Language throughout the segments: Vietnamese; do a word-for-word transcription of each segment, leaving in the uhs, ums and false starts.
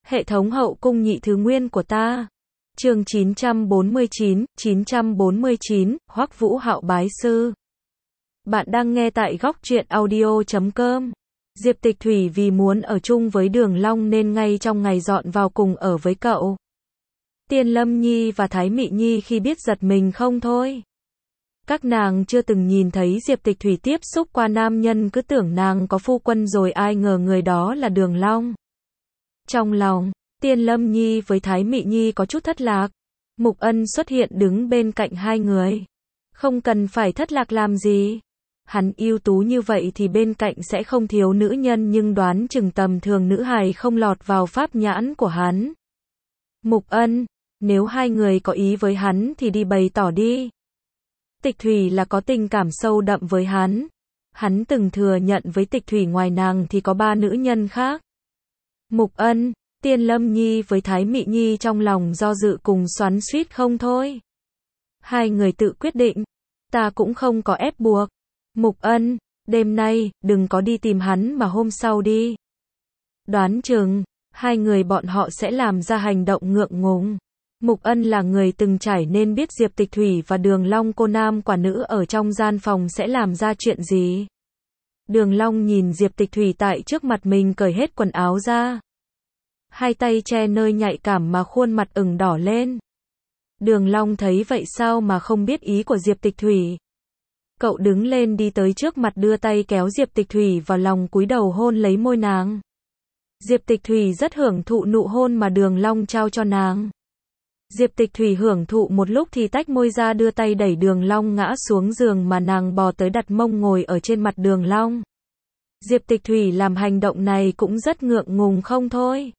Hệ thống hậu cung nhị thứ nguyên của ta. Chương chín trăm bốn mươi chín, chín trăm bốn mươi chín, Hoắc Vũ Hạo bái sư. Bạn đang nghe tại góc truyện audio chấm com. Diệp Tịch Thủy vì muốn ở chung với Đường Long nên ngay trong ngày dọn vào cùng ở với cậu. Tiên Lâm Nhi và Thái Mị Nhi khi biết giật mình không thôi. Các nàng chưa từng nhìn thấy Diệp Tịch Thủy tiếp xúc qua nam nhân, cứ tưởng nàng có phu quân rồi, ai ngờ người đó là Đường Long. Trong lòng, Tiên Lâm Nhi với Thái Mị Nhi có chút thất lạc. Mục Ân xuất hiện đứng bên cạnh hai người. Không cần phải thất lạc làm gì. Hắn ưu tú như vậy thì bên cạnh sẽ không thiếu nữ nhân, nhưng đoán chừng tầm thường nữ hài không lọt vào pháp nhãn của hắn. Mục Ân, nếu hai người có ý với hắn thì đi bày tỏ đi. Tịch Thủy là có tình cảm sâu đậm với hắn. Hắn từng thừa nhận với Tịch Thủy ngoài nàng thì có ba nữ nhân khác. Mục Ân, Tiên Lâm Nhi với Thái Mị Nhi trong lòng do dự cùng xoắn xuýt không thôi. Hai người tự quyết định. Ta cũng không có ép buộc. Mục Ân, đêm nay, đừng có đi tìm hắn mà hôm sau đi. Đoán chừng, hai người bọn họ sẽ làm ra hành động ngượng ngùng. Mục Ân là người từng trải nên biết Diệp Tịch Thủy và Đường Long cô nam quả nữ ở trong gian phòng sẽ làm ra chuyện gì. Đường Long nhìn Diệp Tịch Thủy tại trước mặt mình cởi hết quần áo ra. Hai tay che nơi nhạy cảm mà khuôn mặt ửng đỏ lên. Đường Long thấy vậy sao mà không biết ý của Diệp Tịch Thủy. Cậu đứng lên đi tới trước mặt, đưa tay kéo Diệp Tịch Thủy vào lòng, cúi đầu hôn lấy môi nàng. Diệp Tịch Thủy rất hưởng thụ nụ hôn mà Đường Long trao cho nàng. Diệp Tịch Thủy hưởng thụ một lúc thì tách môi ra, đưa tay đẩy Đường Long ngã xuống giường mà nàng bò tới đặt mông ngồi ở trên mặt Đường Long. Diệp Tịch Thủy làm hành động này cũng rất ngượng ngùng không thôi.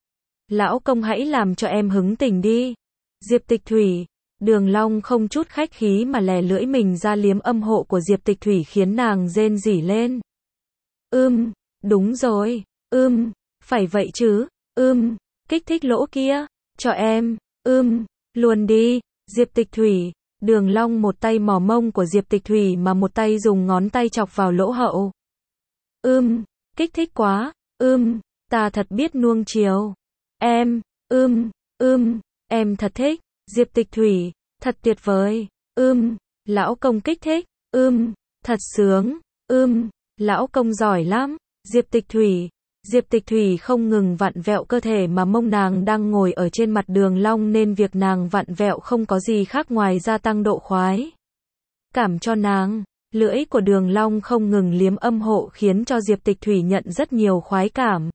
Lão công hãy làm cho em hứng tình đi. Diệp Tịch Thủy, Đường Long không chút khách khí mà lè lưỡi mình ra liếm âm hộ của Diệp Tịch Thủy khiến nàng rên rỉ lên. Ưm, đúng rồi, ưm, phải vậy chứ, ưm, kích thích lỗ kia, cho em, ưm, luôn đi. Diệp Tịch Thủy, Đường Long một tay mò mông của Diệp Tịch Thủy mà một tay dùng ngón tay chọc vào lỗ hậu. Ưm, kích thích quá, ưm, ta thật biết nuông chiều. Em, ưm, ưm, em thật thích. Diệp Tịch Thủy, thật tuyệt vời, ưm, lão công kích thích, ưm, thật sướng, ưm, lão công giỏi lắm. Diệp Tịch Thủy, Diệp Tịch Thủy không ngừng vặn vẹo cơ thể mà mông nàng đang ngồi ở trên mặt Đường Long, nên việc nàng vặn vẹo không có gì khác ngoài gia tăng độ khoái cảm cho nàng. Lưỡi của Đường Long không ngừng liếm âm hộ khiến cho Diệp Tịch Thủy nhận rất nhiều khoái cảm.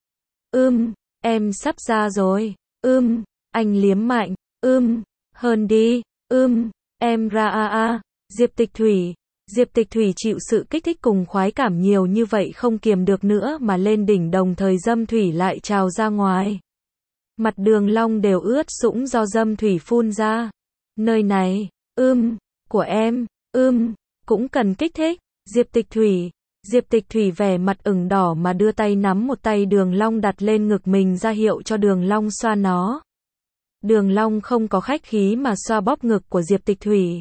Ưm, em sắp ra rồi, ưm, anh liếm mạnh, ưm, hơn đi, ưm, em ra a a. Diệp Tịch Thủy, Diệp Tịch Thủy chịu sự kích thích cùng khoái cảm nhiều như vậy không kiềm được nữa mà lên đỉnh, đồng thời dâm thủy lại trào ra ngoài. Mặt Đường Long đều ướt sũng do dâm thủy phun ra. Nơi này, ưm, của em, ưm, cũng cần kích thích. Diệp Tịch Thủy, Diệp Tịch Thủy vẻ mặt ửng đỏ mà đưa tay nắm một tay Đường Long đặt lên ngực mình ra hiệu cho Đường Long xoa nó. Đường Long không có khách khí mà xoa bóp ngực của Diệp Tịch Thủy.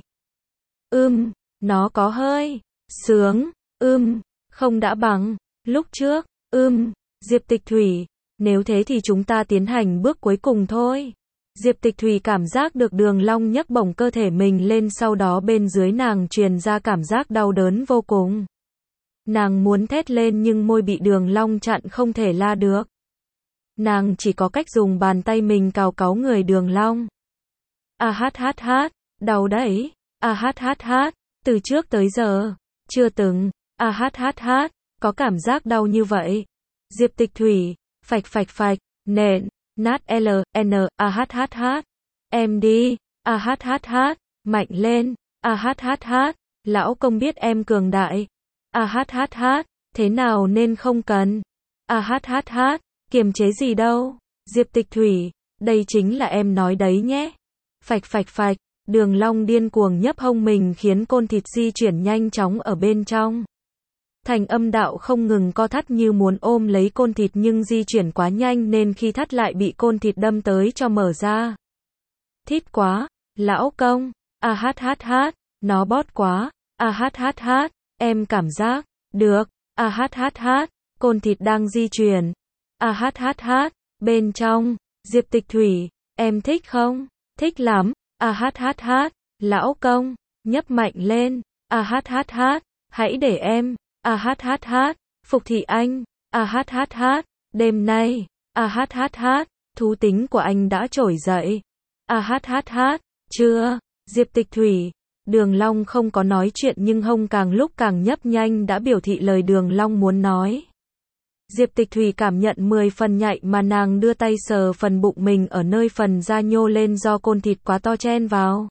Ưm, nó có hơi sướng, ưm, không đã bằng lúc trước, ưm. Diệp Tịch Thủy, nếu thế thì chúng ta tiến hành bước cuối cùng thôi. Diệp Tịch Thủy cảm giác được Đường Long nhấc bổng cơ thể mình lên, sau đó bên dưới nàng truyền ra cảm giác đau đớn vô cùng. Nàng muốn thét lên nhưng môi bị Đường Long chặn, không thể la được. Nàng chỉ có cách dùng bàn tay mình cào cáu người Đường Long. A hát hát hát, đau đấy. A hát hát hát, từ trước tới giờ chưa từng a hát hát hát có cảm giác đau như vậy. Diệp Tịch Thủy, phạch phạch phạch, nện, nát l n a hát hát hát. Em đi, a hát hát hát, mạnh lên, a hát hát hát, lão công biết em cường đại. A hát hát hát, thế nào nên không cần. A hát hát hát, kiềm chế gì đâu. Diệp Tịch Thủy, đây chính là em nói đấy nhé. Phạch phạch phạch, Đường Long điên cuồng nhấp hông mình khiến côn thịt di chuyển nhanh chóng ở bên trong. Thành âm đạo không ngừng co thắt như muốn ôm lấy côn thịt, nhưng di chuyển quá nhanh nên khi thắt lại bị côn thịt đâm tới cho mở ra. Thít quá, lão công, a hát hát hát, nó bót quá, a hát hát hát, em cảm giác, được, a hát hát hát, côn thịt đang di chuyển. A hát hát hát, Bên trong, Diệp Tịch Thủy, em thích không? Thích lắm, a hát hát hát, lão công, nhấp mạnh lên, a hát hát hát, hãy để em, a hát hát hát, Phục Thị Anh, a hát hát hát, đêm nay, a hát hát hát, thú tính của anh đã trỗi dậy, a hát hát hát, chưa, Diệp Tịch Thủy, Đường Long không có nói chuyện nhưng hông càng lúc càng nhấp nhanh đã biểu thị lời Đường Long muốn nói. Diệp Tịch Thủy cảm nhận mười phần nhạy mà nàng đưa tay sờ phần bụng mình ở nơi phần da nhô lên do côn thịt quá to chen vào.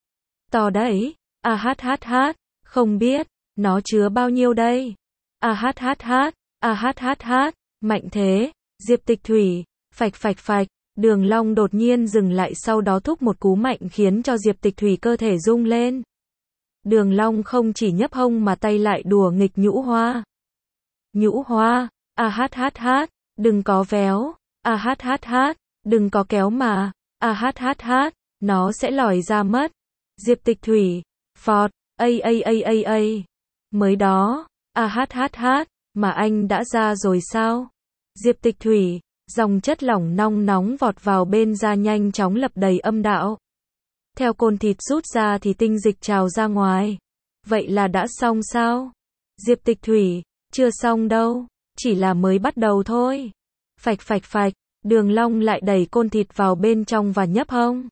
To đấy, a hát hát hát, không biết, nó chứa bao nhiêu đây? A hát hát hát, a hát hát hát, mạnh thế, Diệp Tịch Thủy, phạch phạch phạch, Đường Long đột nhiên dừng lại sau đó thúc một cú mạnh khiến cho Diệp Tịch Thủy cơ thể rung lên. Đường Long không chỉ nhấp hông mà tay lại đùa nghịch Nhũ Hoa. Nhũ Hoa, a hát hát hát, đừng có véo, a hát hát hát, đừng có kéo mà, a hát hát hát, nó sẽ lòi ra mất. Diệp Tịch Thủy, phọt, ây ây ây ây ây, mới đó, a hát hát hát, mà anh đã ra rồi sao? Diệp Tịch Thủy, dòng chất lỏng nong nóng vọt vào bên da nhanh chóng lập đầy âm đạo. Theo côn thịt rút ra thì tinh dịch trào ra ngoài. Vậy là đã xong sao? Diệp Tịch Thủy, chưa xong đâu, chỉ là mới bắt đầu thôi. Phạch phạch phạch, Đường Long lại đẩy côn thịt vào bên trong và nhấp hông.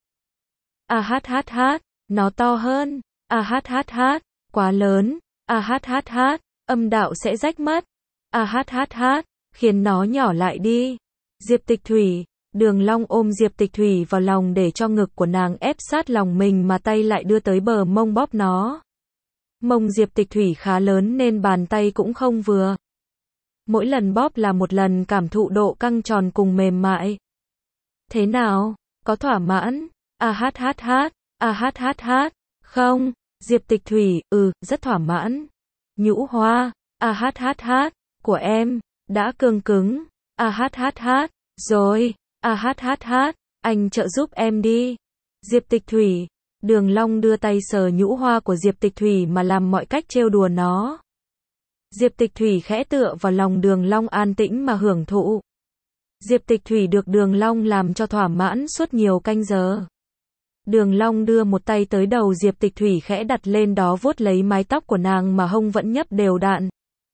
A hát hát hát, nó to hơn, a hát hát hát, quá lớn, a hát hát hát, âm đạo sẽ rách mất. A hát hát hát, khiến nó nhỏ lại đi. Diệp Tịch Thủy, Đường Long ôm Diệp Tịch Thủy vào lòng để cho ngực của nàng ép sát lòng mình mà tay lại đưa tới bờ mông bóp nó. Mông Diệp Tịch Thủy khá lớn nên bàn tay cũng không vừa. Mỗi lần bóp là một lần cảm thụ độ căng tròn cùng mềm mại. Thế nào? Có thỏa mãn? A hát hát hát, a hát hát hát. Không, Diệp Tịch Thủy, ừ, rất thỏa mãn. Nhũ Hoa, a hát hát hát, của em, đã cương cứng. A hát hát hát, rồi, a hát hát hát, anh trợ giúp em đi. Diệp Tịch Thủy, Đường Long đưa tay sờ nhũ hoa của Diệp Tịch Thủy mà làm mọi cách trêu đùa nó. Diệp Tịch Thủy khẽ tựa vào lòng Đường Long an tĩnh mà hưởng thụ. Diệp Tịch Thủy được Đường Long làm cho thỏa mãn suốt nhiều canh giờ. Đường Long đưa một tay tới đầu Diệp Tịch Thủy khẽ đặt lên đó vuốt lấy mái tóc của nàng mà hông vẫn nhấp đều đặn.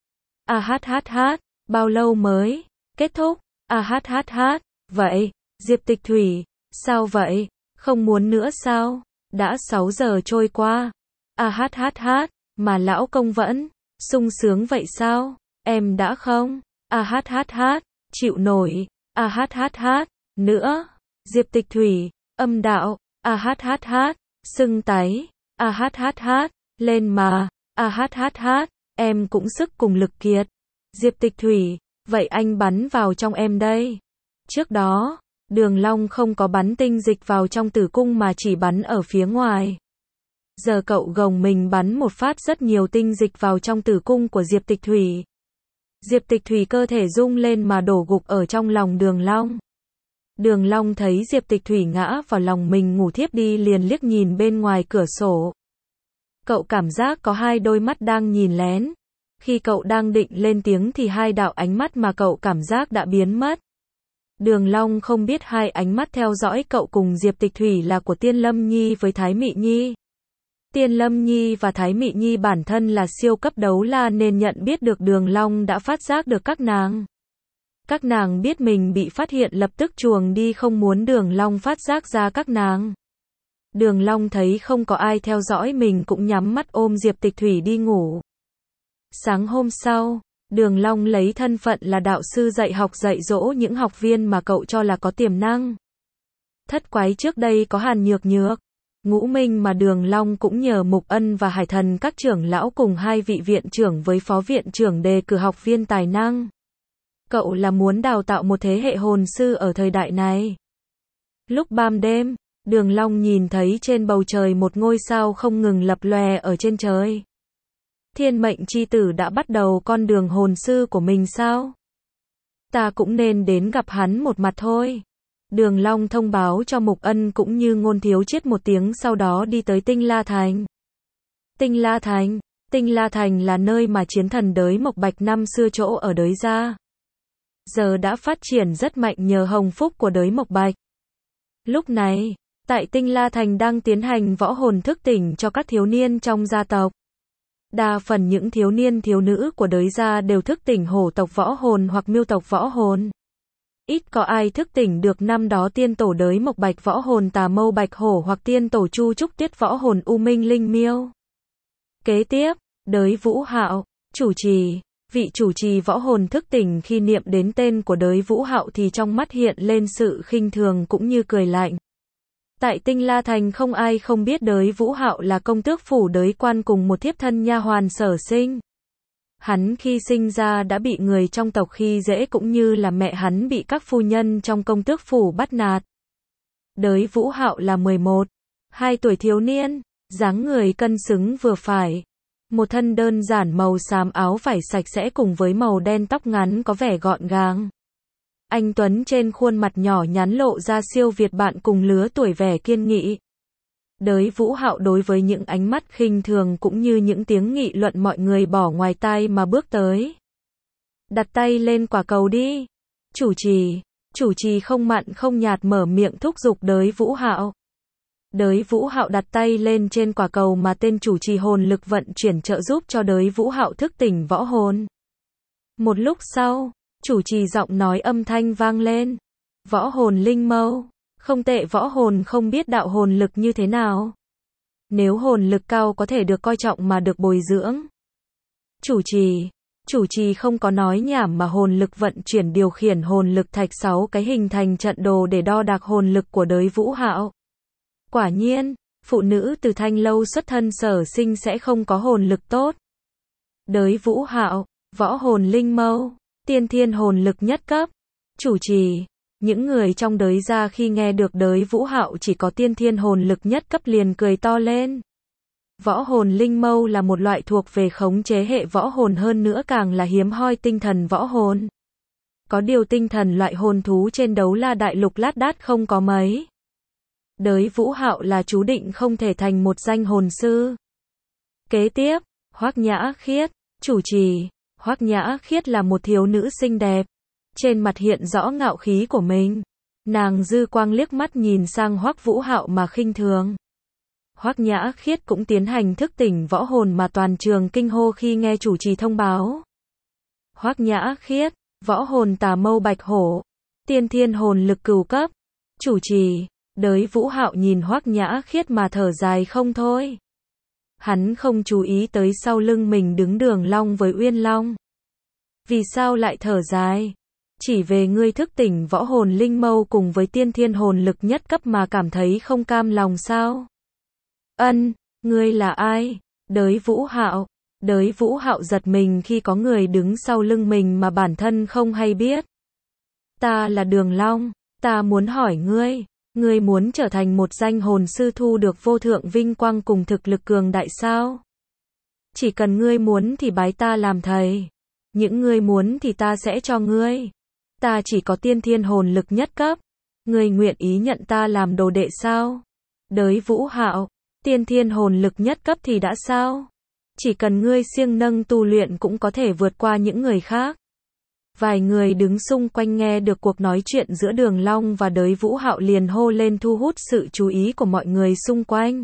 A hát hát hát, bao lâu mới kết thúc? A hát hát hát, vậy, Diệp Tịch Thủy, sao vậy? Không muốn nữa sao? Đã sáu giờ trôi qua. A hát hát hát, mà lão công vẫn sung sướng vậy sao? Em đã không? A hát hát hát, chịu nổi. A hát hát hát, nữa. Diệp Tịch Thủy, âm đạo. A hát hát hát, sưng tấy. A hát hát hát, lên mà. A hát hát hát, em cũng sức cùng lực kiệt. Diệp Tịch Thủy, vậy anh bắn vào trong em đây. Trước đó, Đường Long không có bắn tinh dịch vào trong tử cung mà chỉ bắn ở phía ngoài. Giờ cậu gồng mình bắn một phát rất nhiều tinh dịch vào trong tử cung của Diệp Tịch Thủy. Diệp Tịch Thủy cơ thể rung lên mà đổ gục ở trong lòng Đường Long. Đường Long thấy Diệp Tịch Thủy ngã vào lòng mình ngủ thiếp đi liền liếc nhìn bên ngoài cửa sổ. Cậu cảm giác có hai đôi mắt đang nhìn lén. Khi cậu đang định lên tiếng thì hai đạo ánh mắt mà cậu cảm giác đã biến mất. Đường Long không biết hai ánh mắt theo dõi cậu cùng Diệp Tịch Thủy là của Tiên Lâm Nhi với Thái Mị Nhi. Tiên Lâm Nhi và Thái Mị Nhi bản thân là siêu cấp đấu la nên nhận biết được Đường Long đã phát giác được các nàng. Các nàng biết mình bị phát hiện lập tức chuồng đi không muốn Đường Long phát giác ra các nàng. Đường Long thấy không có ai theo dõi mình cũng nhắm mắt ôm Diệp Tịch Thủy đi ngủ. Sáng hôm sau, Đường Long lấy thân phận là đạo sư dạy học dạy dỗ những học viên mà cậu cho là có tiềm năng. Thất quái trước đây có Hàn Nhược Nhược, Ngũ Minh mà Đường Long cũng nhờ Mục Ân và Hải Thần các trưởng lão cùng hai vị viện trưởng với phó viện trưởng đề cử học viên tài năng. Cậu là muốn đào tạo một thế hệ hồn sư ở thời đại này. Lúc ban đêm, Đường Long nhìn thấy trên bầu trời một ngôi sao không ngừng lập lòe ở trên trời. Thiên mệnh chi tử đã bắt đầu con đường hồn sư của mình sao? Ta cũng nên đến gặp hắn một mặt thôi. Đường Long thông báo cho Mục Ân cũng như Ngôn Thiếu Chiết một tiếng sau đó đi tới Tinh La Thành. Tinh La Thành, Tinh La Thành là nơi mà chiến thần đới Mộc Bạch năm xưa chỗ ở đới ra. giờ đã phát triển rất mạnh nhờ hồng phúc của đới Mộc Bạch. Lúc này, tại Tinh La Thành đang tiến hành võ hồn thức tỉnh cho các thiếu niên trong gia tộc. Đa phần những thiếu niên thiếu nữ của đới gia đều thức tỉnh hổ tộc võ hồn hoặc miêu tộc võ hồn. Ít có ai thức tỉnh được năm đó tiên tổ đới Mộc Bạch võ hồn Tà Mâu Bạch Hổ hoặc tiên tổ Chu Trúc Tuyết võ hồn U Minh Linh Miêu. Kế tiếp, đới Vũ Hạo, chủ trì. Vị chủ trì võ hồn thức tỉnh khi niệm đến tên của đới Vũ Hạo thì trong mắt hiện lên sự khinh thường cũng như cười lạnh. Tại Tinh La Thành không ai không biết đới Vũ Hạo là công tước phủ đới quan cùng một thiếp thân nha hoàn Sở Sinh. Hắn khi sinh ra đã bị người trong tộc khi dễ cũng như là mẹ hắn bị các phu nhân trong công tước phủ bắt nạt. Đới Vũ Hạo là mười một, hai tuổi thiếu niên, dáng người cân xứng vừa phải. Một thân đơn giản màu xám áo vải sạch sẽ cùng với màu đen tóc ngắn có vẻ gọn gàng. Anh tuấn trên khuôn mặt nhỏ nhắn lộ ra siêu việt bạn cùng lứa tuổi vẻ kiên nghị. Đới Vũ Hạo đối với những ánh mắt khinh thường cũng như những tiếng nghị luận mọi người bỏ ngoài tai mà bước tới. Đặt tay lên quả cầu đi. Chủ trì, chủ trì không mặn không nhạt mở miệng thúc giục đới Vũ Hạo. Đới Vũ Hạo đặt tay lên trên quả cầu mà tên chủ trì hồn lực vận chuyển trợ giúp cho đới Vũ Hạo thức tỉnh võ hồn. Một lúc sau, chủ trì giọng nói âm thanh vang lên. Võ hồn linh mâu, không tệ, võ hồn không biết đạo hồn lực như thế nào. Nếu hồn lực cao có thể được coi trọng mà được bồi dưỡng. Chủ trì, chủ trì không có nói nhảm mà hồn lực vận chuyển điều khiển hồn lực thạch sáu cái hình thành trận đồ để đo đạc hồn lực của đới Vũ Hạo. Quả nhiên, phụ nữ từ Thanh Lâu xuất thân Sở Sinh sẽ không có hồn lực tốt. Đới Vũ Hạo, võ hồn linh mâu, tiên thiên hồn lực nhất cấp. Chủ trì, những người trong đới gia khi nghe được đới Vũ Hạo chỉ có tiên thiên hồn lực nhất cấp liền cười to lên. Võ hồn linh mâu là một loại thuộc về khống chế hệ võ hồn, hơn nữa càng là hiếm hoi tinh thần võ hồn. Có điều tinh thần loại hồn thú trên Đấu La Đại Lục lát đát không có mấy. Đới Vũ Hạo là chú định không thể thành một danh hồn sư. Kế tiếp, Hoắc Nhã Khiết, chủ trì. Hoắc Nhã Khiết là một thiếu nữ xinh đẹp, trên mặt hiện rõ ngạo khí của mình. Nàng dư quang liếc mắt nhìn sang Hoắc Vũ Hạo mà khinh thường. Hoắc Nhã Khiết cũng tiến hành thức tỉnh võ hồn mà toàn trường kinh hô khi nghe chủ trì thông báo. Hoắc Nhã Khiết, võ hồn Tà Mâu Bạch Hổ, tiên thiên hồn lực cửu cấp. Chủ trì, đới Vũ Hạo nhìn Hoắc Nhã Khiết mà thở dài không thôi. Hắn không chú ý tới sau lưng mình đứng Đường Long với Uyên Long. Vì sao lại thở dài? Chỉ về ngươi thức tỉnh võ hồn linh mâu cùng với tiên thiên hồn lực nhất cấp mà cảm thấy không cam lòng sao? Ân, ngươi là ai? Đới Vũ Hạo. Đới Vũ Hạo giật mình khi có người đứng sau lưng mình mà bản thân không hay biết. Ta là Đường Long, ta muốn hỏi ngươi, ngươi muốn trở thành một danh hồn sư thu được vô thượng vinh quang cùng thực lực cường đại sao? Chỉ cần ngươi muốn thì bái ta làm thầy. Những ngươi muốn thì ta sẽ cho ngươi. Ta chỉ có tiên thiên hồn lực nhất cấp. Ngươi nguyện ý nhận ta làm đồ đệ sao? Đới Vũ Hạo, tiên thiên hồn lực nhất cấp thì đã sao? Chỉ cần ngươi siêng nâng tu luyện cũng có thể vượt qua những người khác. Vài người đứng xung quanh nghe được cuộc nói chuyện giữa Đường Long và đới Vũ Hạo liền hô lên thu hút sự chú ý của mọi người xung quanh.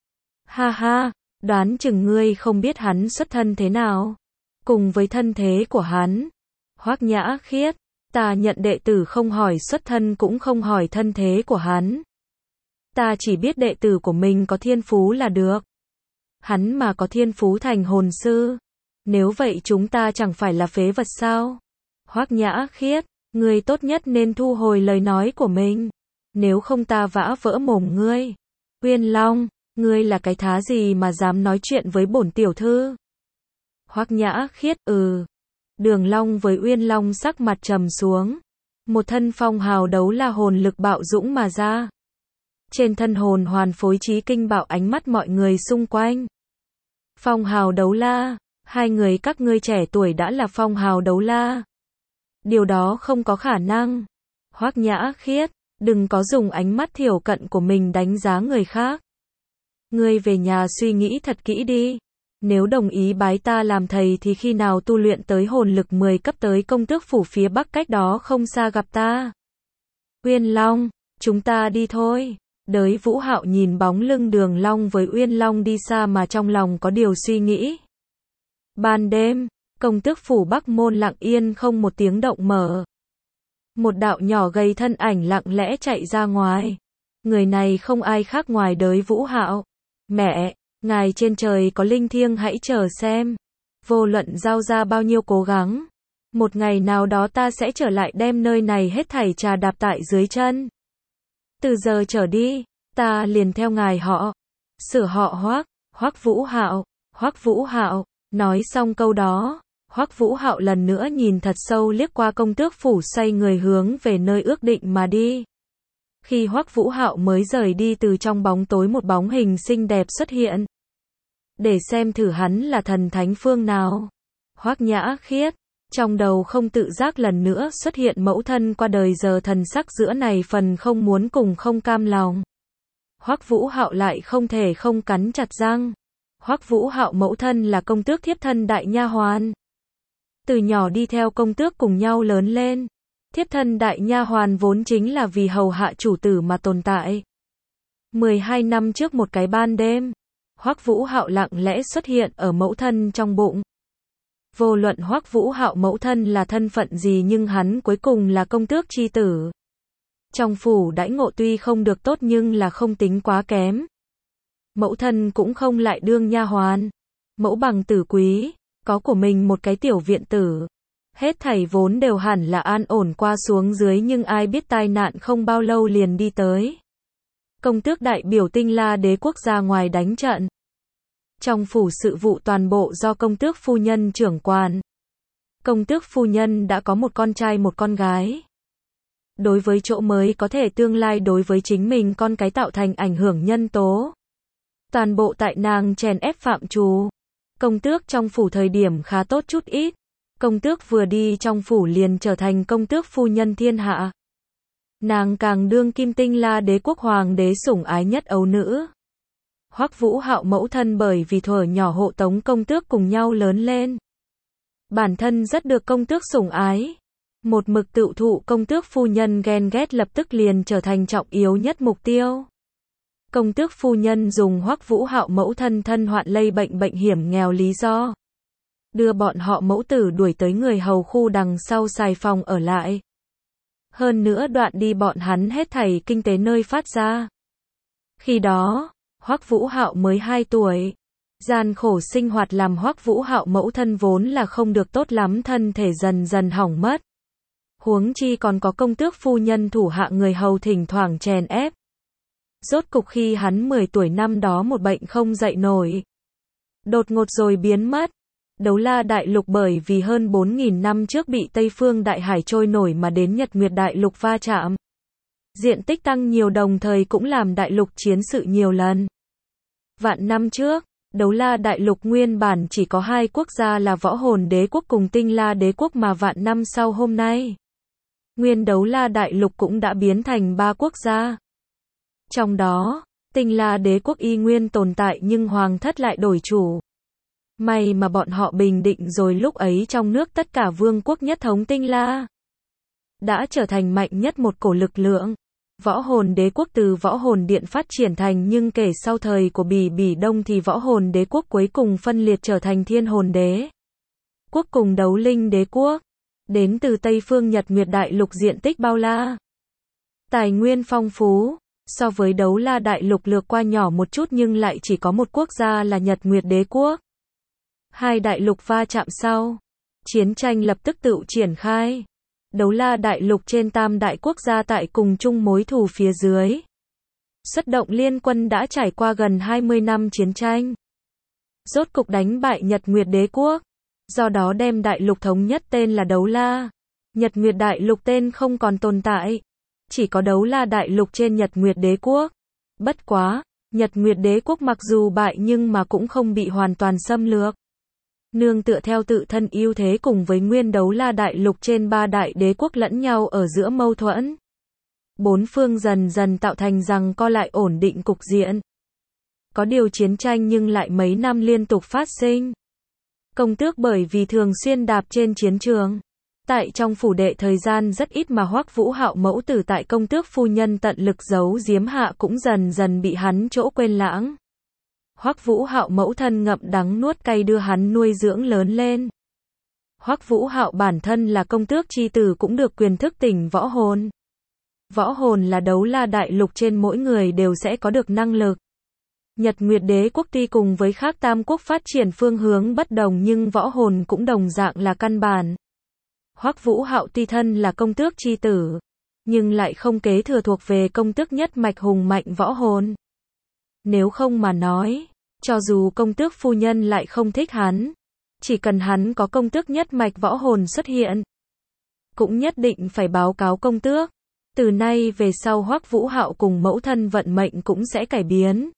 Ha ha, đoán chừng ngươi không biết hắn xuất thân thế nào. Cùng với thân thế của hắn, Hoắc Nhã Khiết, ta nhận đệ tử không hỏi xuất thân cũng không hỏi thân thế của hắn. Ta chỉ biết đệ tử của mình có thiên phú là được. Hắn mà có thiên phú thành hồn sư. Nếu vậy chúng ta chẳng phải là phế vật sao? Hoắc Nhã Khiết, ngươi tốt nhất nên thu hồi lời nói của mình. Nếu không ta vã vỡ mồm ngươi. Uyên Long, ngươi là cái thá gì mà dám nói chuyện với bổn tiểu thư? Hoắc Nhã Khiết, ừ. Đường Long với Uyên Long sắc mặt trầm xuống. Một thân phong hào đấu la hồn lực bạo dũng mà ra. Trên thân hồn hoàn phối trí kinh bạo ánh mắt mọi người xung quanh. Phong hào đấu la, hai người các ngươi trẻ tuổi đã là phong hào đấu la. Điều đó không có khả năng. Hoắc Nhã Khiết, đừng có dùng ánh mắt thiểu cận của mình đánh giá người khác. Ngươi về nhà suy nghĩ thật kỹ đi. Nếu đồng ý bái ta làm thầy thì khi nào tu luyện tới hồn lực mười cấp tới công tước phủ phía bắc cách đó không xa gặp ta. Uyên Long, chúng ta đi thôi. Đới Vũ Hạo nhìn bóng lưng Đường Long với Uyên Long đi xa mà trong lòng có điều suy nghĩ. Ban đêm, công tước phủ Bắc Môn lặng yên không một tiếng động mở. Một đạo nhỏ gầy thân ảnh lặng lẽ chạy ra ngoài. Người này không ai khác ngoài Đới Vũ Hạo. Mẹ, ngài trên trời có linh thiêng hãy chờ xem. Vô luận giao ra bao nhiêu cố gắng. Một ngày nào đó ta sẽ trở lại đem nơi này hết thảy trà đạp tại dưới chân. Từ giờ trở đi, ta liền theo ngài họ. Sửa họ Hoắc, Hoắc Vũ Hạo, Hoắc Vũ Hạo. Nói xong câu đó, Hoắc Vũ Hạo lần nữa nhìn thật sâu liếc qua công tước phủ xoay người hướng về nơi ước định mà đi. Khi Hoắc Vũ Hạo mới rời đi từ trong bóng tối một bóng hình xinh đẹp xuất hiện. Để xem thử hắn là thần thánh phương nào. Hoắc Nhã Khiết, trong đầu không tự giác lần nữa xuất hiện mẫu thân qua đời giờ thần sắc giữa này phần không muốn cùng không cam lòng. Hoắc Vũ Hạo lại không thể không cắn chặt răng. Hoắc Vũ Hạo mẫu thân là công tước thiếp thân đại nha hoàn. Từ nhỏ đi theo công tước cùng nhau lớn lên. Thiếp thân đại nha hoàn vốn chính là vì hầu hạ chủ tử mà tồn tại. mười hai năm trước một cái ban đêm, Hoắc Vũ Hạo lặng lẽ xuất hiện ở mẫu thân trong bụng. Vô luận Hoắc Vũ Hạo mẫu thân là thân phận gì nhưng hắn cuối cùng là công tước chi tử. Trong phủ đãi ngộ tuy không được tốt nhưng là không tính quá kém. Mẫu thân cũng không lại đương nha hoàn. Mẫu bằng tử quý, có của mình một cái tiểu viện tử. Hết thảy vốn đều hẳn là an ổn qua xuống dưới nhưng ai biết tai nạn không bao lâu liền đi tới. Công tước đại biểu Tinh La Đế quốc ra ngoài đánh trận. Trong phủ sự vụ toàn bộ do công tước phu nhân trưởng quản. Công tước phu nhân đã có một con trai một con gái. Đối với chỗ mới có thể tương lai đối với chính mình con cái tạo thành ảnh hưởng nhân tố. Toàn bộ tại nàng chèn ép phạm trù. Công tước trong phủ thời điểm khá tốt chút ít. Công tước vừa đi trong phủ liền trở thành công tước phu nhân thiên hạ. Nàng càng đương kim Tinh La Đế quốc hoàng đế sủng ái nhất ấu nữ. Hoắc Vũ Hạo mẫu thân bởi vì thuở nhỏ hộ tống công tước cùng nhau lớn lên. Bản thân rất được công tước sủng ái. Một mực tự thụ công tước phu nhân ghen ghét lập tức liền trở thành trọng yếu nhất mục tiêu. Công tước phu nhân dùng Hoắc Vũ Hạo mẫu thân thân hoạn lây bệnh bệnh hiểm nghèo lý do. Đưa bọn họ mẫu tử đuổi tới người hầu khu đằng sau xài phòng ở lại. Hơn nữa đoạn đi bọn hắn hết thảy kinh tế nơi phát ra. Khi đó, Hoắc Vũ Hạo mới hai tuổi. Gian khổ sinh hoạt làm Hoắc Vũ Hạo mẫu thân vốn là không được tốt lắm thân thể dần dần hỏng mất. Huống chi còn có công tước phu nhân thủ hạ người hầu thỉnh thoảng chèn ép. Rốt cục khi hắn mười tuổi năm đó một bệnh không dậy nổi. Đột ngột rồi biến mất. Đấu La Đại Lục bởi vì hơn bốn nghìn năm trước bị Tây Phương Đại Hải trôi nổi mà đến Nhật Nguyệt Đại Lục va chạm. Diện tích tăng nhiều đồng thời cũng làm Đại Lục chiến sự nhiều lần. Vạn năm trước, Đấu La Đại Lục nguyên bản chỉ có hai quốc gia là Võ Hồn Đế quốc cùng Tinh La Đế quốc mà vạn năm sau hôm nay. Nguyên Đấu La Đại Lục cũng đã biến thành ba quốc gia. Trong đó, Tinh La Đế quốc y nguyên tồn tại nhưng hoàng thất lại đổi chủ. May mà bọn họ bình định rồi lúc ấy trong nước tất cả vương quốc nhất thống Tinh La. Đã trở thành mạnh nhất một cổ lực lượng. Võ Hồn Đế quốc từ Võ Hồn Điện phát triển thành nhưng kể sau thời của Bỉ Bỉ Đông thì Võ Hồn Đế quốc cuối cùng phân liệt trở thành Thiên Hồn Đế quốc cùng Đấu Linh Đế quốc. Đến từ Tây Phương Nhật Nguyệt Đại Lục diện tích bao la. Tài nguyên phong phú. So với Đấu La Đại Lục lược qua nhỏ một chút nhưng lại chỉ có một quốc gia là Nhật Nguyệt Đế quốc. Hai đại lục va chạm sau. Chiến tranh lập tức tự triển khai. Đấu La Đại Lục trên tam đại quốc gia tại cùng chung mối thù phía dưới. Xuất động liên quân đã trải qua gần hai mươi năm chiến tranh. Rốt cục đánh bại Nhật Nguyệt Đế quốc. Do đó đem đại lục thống nhất tên là Đấu La. Nhật Nguyệt Đại Lục tên không còn tồn tại. Chỉ có Đấu La Đại Lục trên Nhật Nguyệt Đế quốc. Bất quá, Nhật Nguyệt Đế quốc mặc dù bại nhưng mà cũng không bị hoàn toàn xâm lược. Nương tựa theo tự thân ưu thế cùng với nguyên Đấu La Đại Lục trên ba đại đế quốc lẫn nhau ở giữa mâu thuẫn. Bốn phương dần dần tạo thành rằng co lại ổn định cục diện. Có điều chiến tranh nhưng lại mấy năm liên tục phát sinh. Công tước bởi vì thường xuyên đạp trên chiến trường. Tại trong phủ đệ thời gian rất ít mà Hoắc Vũ Hạo mẫu tử tại công tước phu nhân tận lực giấu giếm hạ cũng dần dần bị hắn chỗ quên lãng. Hoắc Vũ Hạo mẫu thân ngậm đắng nuốt cay đưa hắn nuôi dưỡng lớn lên. Hoắc Vũ Hạo bản thân là công tước chi tử cũng được quyền thức tỉnh võ hồn. Võ hồn là đấu la đại lục trên mỗi người đều sẽ có được năng lực. Nhật Nguyệt Đế quốc tuy cùng với khác tam quốc phát triển phương hướng bất đồng nhưng võ hồn cũng đồng dạng là căn bản. Hoắc Vũ Hạo tuy thân là công tước chi tử, nhưng lại không kế thừa thuộc về công tước nhất mạch hùng mạnh võ hồn. Nếu không mà nói, cho dù công tước phu nhân lại không thích hắn, chỉ cần hắn có công tước nhất mạch võ hồn xuất hiện, cũng nhất định phải báo cáo công tước. Từ nay về sau Hoắc Vũ Hạo cùng mẫu thân vận mệnh cũng sẽ cải biến.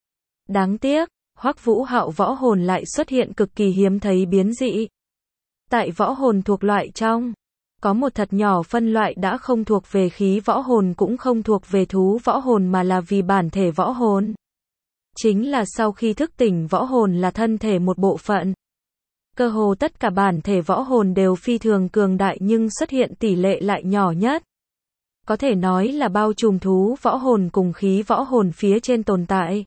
Đáng tiếc, Hoắc Vũ Hạo võ hồn lại xuất hiện cực kỳ hiếm thấy biến dị. Tại võ hồn thuộc loại trong, có một thật nhỏ phân loại đã không thuộc về khí võ hồn cũng không thuộc về thú võ hồn mà là vì bản thể võ hồn. Chính là sau khi thức tỉnh võ hồn là thân thể một bộ phận. Cơ hồ tất cả bản thể võ hồn đều phi thường cường đại nhưng xuất hiện tỷ lệ lại nhỏ nhất. Có thể nói là bao trùm thú võ hồn cùng khí võ hồn phía trên tồn tại.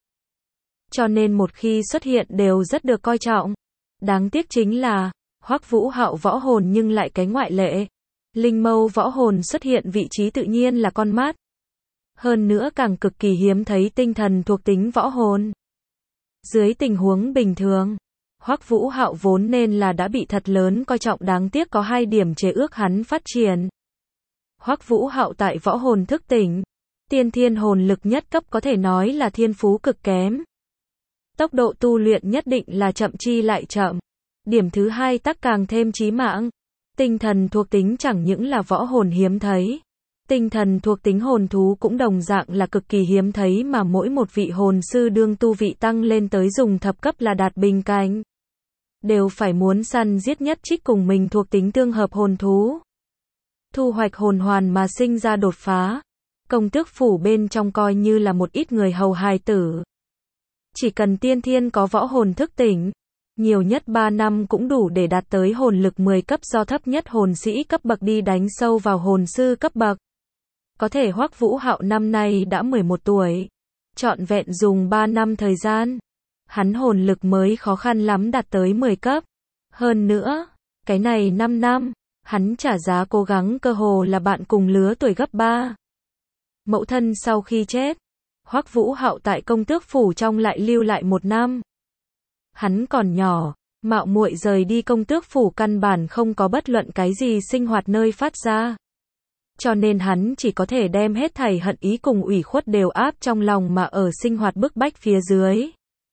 Cho nên một khi xuất hiện đều rất được coi trọng. Đáng tiếc chính là, Hoắc Vũ Hạo võ hồn nhưng lại cái ngoại lệ. Linh mâu võ hồn xuất hiện vị trí tự nhiên là con mắt. Hơn nữa càng cực kỳ hiếm thấy tinh thần thuộc tính võ hồn. Dưới tình huống bình thường, Hoắc Vũ Hạo vốn nên là đã bị thật lớn coi trọng đáng tiếc có hai điểm chế ước hắn phát triển. Hoắc Vũ Hạo tại võ hồn thức tỉnh, tiên thiên hồn lực nhất cấp có thể nói là thiên phú cực kém. Tốc độ tu luyện nhất định là chậm chi lại chậm. Điểm thứ hai tắc càng thêm chí mạng. Tinh thần thuộc tính chẳng những là võ hồn hiếm thấy. Tinh thần thuộc tính hồn thú cũng đồng dạng là cực kỳ hiếm thấy mà mỗi một vị hồn sư đương tu vị tăng lên tới dùng thập cấp là đạt bình cảnh. Đều phải muốn săn giết nhất trích cùng mình thuộc tính tương hợp hồn thú. Thu hoạch hồn hoàn mà sinh ra đột phá. Công tước phủ bên trong coi như là một ít người hầu hài tử. Chỉ cần tiên thiên có võ hồn thức tỉnh, nhiều nhất ba năm cũng đủ để đạt tới hồn lực mười cấp do thấp nhất hồn sĩ cấp bậc đi đánh sâu vào hồn sư cấp bậc. Có thể Hoắc Vũ Hạo năm nay đã mười một tuổi, trọn vẹn dùng ba năm thời gian, hắn hồn lực mới khó khăn lắm đạt tới mười cấp. Hơn nữa, cái này năm năm, hắn trả giá cố gắng cơ hồ là bạn cùng lứa tuổi gấp ba. Mẫu thân sau khi chết, Hoắc Vũ Hạo tại công tước phủ trong lại lưu lại một năm. Hắn còn nhỏ, mạo muội rời đi công tước phủ căn bản không có bất luận cái gì sinh hoạt nơi phát ra. Cho nên hắn chỉ có thể đem hết thảy hận ý cùng ủy khuất đều áp trong lòng mà ở sinh hoạt bức bách phía dưới.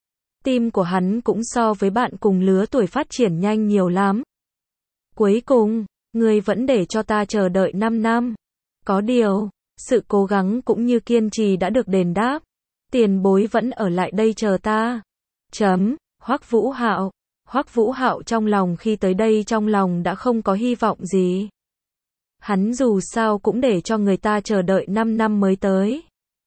Tim của hắn cũng so với bạn cùng lứa tuổi phát triển nhanh nhiều lắm. Cuối cùng, ngươi vẫn để cho ta chờ đợi năm năm. Có điều, sự cố gắng cũng như kiên trì đã được đền đáp. Tiền bối vẫn ở lại đây chờ ta. Chấm, Hoắc Vũ Hạo. Hoắc Vũ Hạo trong lòng khi tới đây trong lòng đã không có hy vọng gì. Hắn dù sao cũng để cho người ta chờ đợi năm năm mới tới.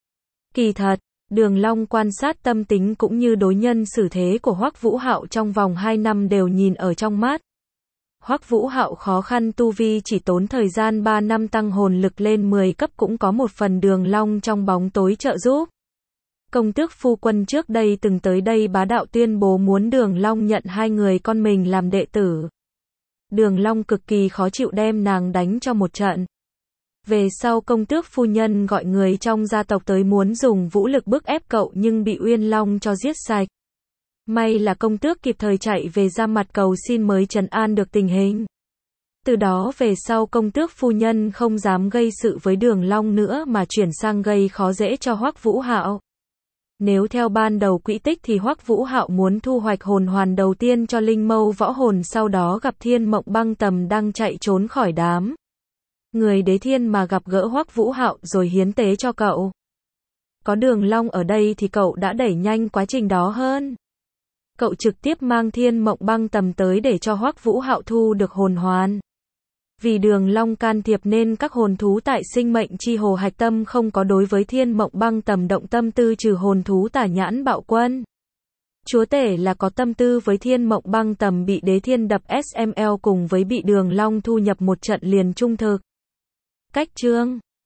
Kỳ thật, Đường Long quan sát tâm tính cũng như đối nhân xử thế của Hoắc Vũ Hạo trong vòng hai năm đều nhìn ở trong mắt. Hoắc Vũ Hạo khó khăn tu vi chỉ tốn thời gian ba năm tăng hồn lực lên mười cấp cũng có một phần Đường Long trong bóng tối trợ giúp. Công tước phu quân trước đây từng tới đây bá đạo tuyên bố muốn Đường Long nhận hai người con mình làm đệ tử. Đường Long cực kỳ khó chịu đem nàng đánh cho một trận. Về sau công tước phu nhân gọi người trong gia tộc tới muốn dùng vũ lực bức ép cậu nhưng bị Uyên Long cho giết sạch. May là công tước kịp thời chạy về ra mặt cầu xin mới trấn an được tình hình. Từ đó về sau công tước phu nhân không dám gây sự với Đường Long nữa mà chuyển sang gây khó dễ cho Hoắc Vũ Hạo. Nếu theo ban đầu quỹ tích thì Hoắc Vũ Hạo muốn thu hoạch hồn hoàn đầu tiên cho linh mâu võ hồn sau đó gặp Thiên Mộng Băng Tầm đang chạy trốn khỏi đám người đế thiên mà gặp gỡ Hoắc Vũ Hạo rồi hiến tế cho cậu. Có Đường Long ở đây thì cậu đã đẩy nhanh quá trình đó hơn. Cậu trực tiếp mang Thiên Mộng Băng Tầm tới để cho Hoắc Vũ Hạo thu được hồn hoàn. Vì Đường Long can thiệp nên các hồn thú tại sinh mệnh chi hồ hạch tâm không có đối với Thiên Mộng Băng Tầm động tâm tư trừ hồn thú Tả Nhãn Bạo Quân. Chúa tể là có tâm tư với Thiên Mộng Băng Tầm bị Đế Thiên đập ét em lờ cùng với bị Đường Long thu nhập một trận liền trung thực. Cách chương